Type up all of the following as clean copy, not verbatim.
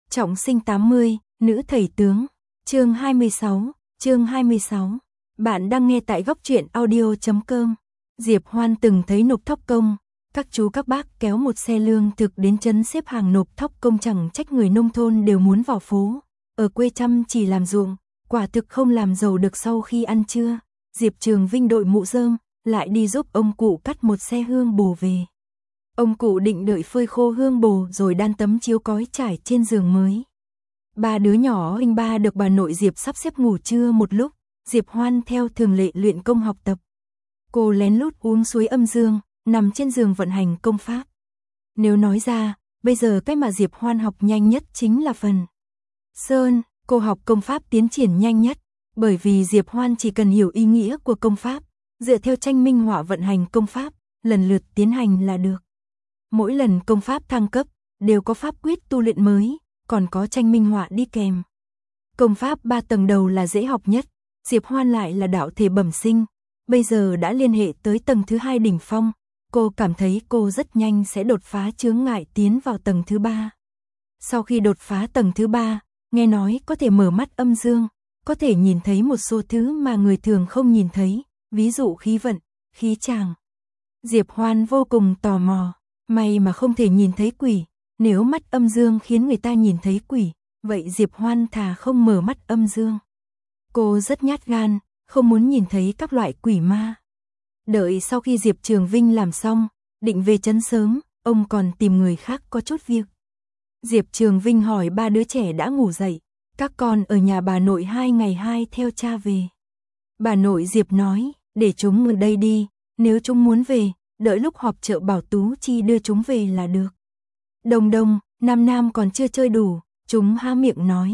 Trọng sinh 80, nữ thầy tướng. Chương 26. Bạn đang nghe tại góc truyện audio.com. Diệp Hoan từng thấy nộp thóc công, các chú các bác kéo một xe lương thực đến trấn xếp hàng nộp thóc công, chẳng trách người nông thôn đều muốn vào phố. Ở quê chăm chỉ làm ruộng, quả thực không làm giàu được. Sau khi ăn trưa, Diệp Trường Vinh đội mũ rơm, lại đi giúp ông cụ cắt một xe hương bồ về. Ông cụ định đợi phơi khô hương bồ rồi đan tấm chiếu cói trải trên giường mới. Ba đứa nhỏ huynh ba được bà nội Diệp sắp xếp ngủ trưa một lúc, Diệp Hoan theo thường lệ luyện công học tập. Cô lén lút uống suối âm dương, nằm trên giường vận hành công pháp. Nếu nói ra, bây giờ cái mà Diệp Hoan học nhanh nhất chính là phần Sơn. Cô học công pháp tiến triển nhanh nhất, bởi vì Diệp Hoan chỉ cần hiểu ý nghĩa của công pháp, dựa theo tranh minh họa vận hành công pháp, lần lượt tiến hành là được. Mỗi lần công pháp thăng cấp, đều có pháp quyết tu luyện mới, còn có tranh minh họa đi kèm. Công pháp 3 tầng đầu là dễ học nhất, Diệp Hoan lại là đạo thể bẩm sinh, bây giờ đã liên hệ tới tầng thứ 2 đỉnh phong, cô cảm thấy cô rất nhanh sẽ đột phá chướng ngại tiến vào tầng thứ 3. Sau khi đột phá tầng thứ 3, nghe nói có thể mở mắt âm dương, có thể nhìn thấy một số thứ mà người thường không nhìn thấy, ví dụ khí vận, khí tràng. Diệp Hoan vô cùng tò mò, may mà không thể nhìn thấy quỷ, nếu mắt âm dương khiến người ta nhìn thấy quỷ, vậy Diệp Hoan thà không mở mắt âm dương. Cô rất nhát gan, không muốn nhìn thấy các loại quỷ ma. Đợi sau khi Diệp Trường Vinh làm xong, định về trấn sớm, ông còn tìm người khác có chút việc. Diệp Trường Vinh hỏi ba đứa trẻ đã ngủ dậy, các con ở nhà bà nội 2 ngày 2 theo cha về. Bà nội Diệp nói, để chúng ở đây đi, nếu chúng muốn về, đợi lúc họp chợ bảo Tú Chi đưa chúng về là được. Đồng Đồng, Nam Nam còn chưa chơi đủ, chúng há miệng nói.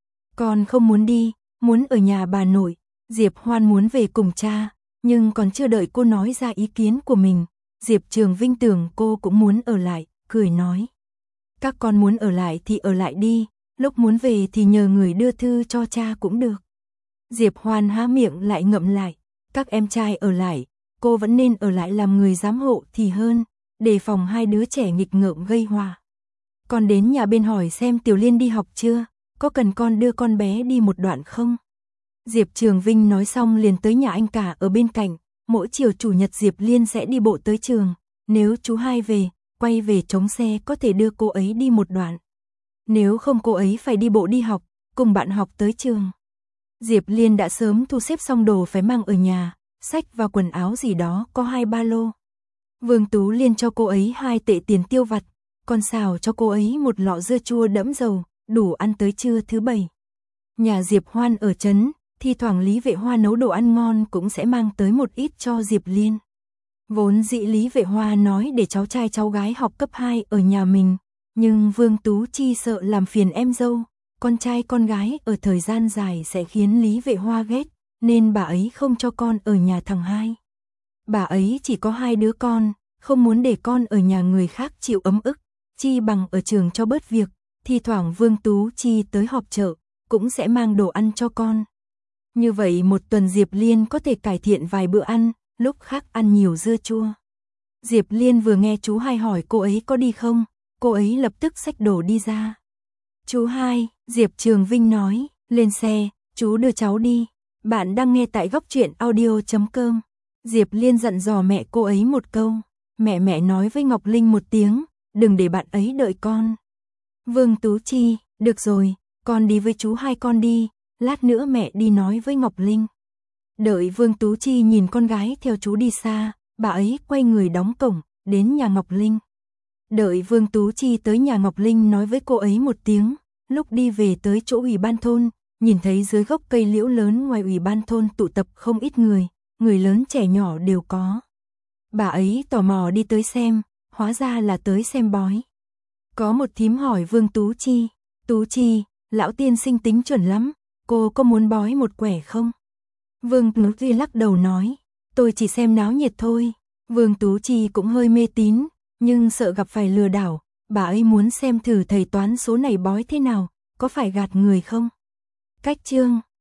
Con không muốn đi, muốn ở nhà bà nội. Diệp Hoan muốn về cùng cha, nhưng còn chưa đợi cô nói ra ý kiến của mình, Diệp Trường Vinh tưởng cô cũng muốn ở lại, cười nói. Các con muốn ở lại thì ở lại đi, lúc muốn về thì nhờ người đưa thư cho cha cũng được. Diệp Hoan há miệng lại ngậm lại, các em trai ở lại, cô vẫn nên ở lại làm người giám hộ thì hơn, đề phòng hai đứa trẻ nghịch ngợm gây hòa. Con đến nhà bên hỏi xem Tiểu Liên đi học chưa, có cần con đưa con bé đi một đoạn không? Diệp Trường Vinh nói xong liền tới nhà anh cả ở bên cạnh, mỗi chiều chủ nhật Diệp Liên sẽ đi bộ tới trường, nếu chú hai về, quay về trống xe có thể đưa cô ấy đi một đoạn. Nếu không cô ấy phải đi bộ đi học, cùng bạn học tới trường. Diệp Liên đã sớm thu xếp xong đồ phải mang ở nhà, sách và quần áo gì đó có 2 ba lô. Vương Tú Liên cho cô ấy 2 tệ tiền tiêu vặt, còn xào cho cô ấy một lọ dưa chua đẫm dầu, đủ ăn tới trưa thứ 7. Nhà Diệp Hoan ở trấn, thi thoảng Lý Vệ Hoa nấu đồ ăn ngon cũng sẽ mang tới một ít cho Diệp Liên. Vốn dĩ Lý Vệ Hoa nói để cháu trai cháu gái học cấp 2 ở nhà mình, nhưng Vương Tú Chi sợ làm phiền em dâu, con trai con gái ở thời gian dài sẽ khiến Lý Vệ Hoa ghét, nên bà ấy không cho con ở nhà thằng hai. Bà ấy chỉ có 2 đứa con, không muốn để con ở nhà người khác chịu ấm ức, chi bằng ở trường cho bớt việc, thi thoảng Vương Tú Chi tới họp chợ, cũng sẽ mang đồ ăn cho con. Như vậy một tuần Diệp Liên có thể cải thiện vài bữa ăn, lúc khác ăn nhiều dưa chua. Diệp Liên vừa nghe chú hai hỏi cô ấy có đi không, cô ấy lập tức xách đồ đi ra. Chú hai, Diệp Trường Vinh nói, lên xe, chú đưa cháu đi. Bạn đang nghe tại góc truyện audio.com. Diệp Liên dặn dò mẹ cô ấy một câu. Mẹ nói với Ngọc Linh một tiếng, đừng để bạn ấy đợi con. Vương Tú Chi, được rồi, con đi với chú hai con đi, lát nữa mẹ đi nói với Ngọc Linh. Đợi Vương Tú Chi nhìn con gái theo chú đi xa, bà ấy quay người đóng cổng, đến nhà Ngọc Linh. Đợi Vương Tú Chi tới nhà Ngọc Linh nói với cô ấy một tiếng, lúc đi về tới chỗ ủy ban thôn, nhìn thấy dưới gốc cây liễu lớn ngoài ủy ban thôn tụ tập không ít người lớn trẻ nhỏ đều có. Bà ấy tò mò đi tới xem, hóa ra là tới xem bói. Có một thím hỏi Vương Tú Chi, lão tiên sinh tính chuẩn lắm, cô có muốn bói một quẻ không? Vương Tú Chi lắc đầu nói, tôi chỉ xem náo nhiệt thôi. Vương Tú Chi cũng hơi mê tín, nhưng sợ gặp phải lừa đảo, bà ấy muốn xem thử thầy toán số này bói thế nào, có phải gạt người không? Cách chương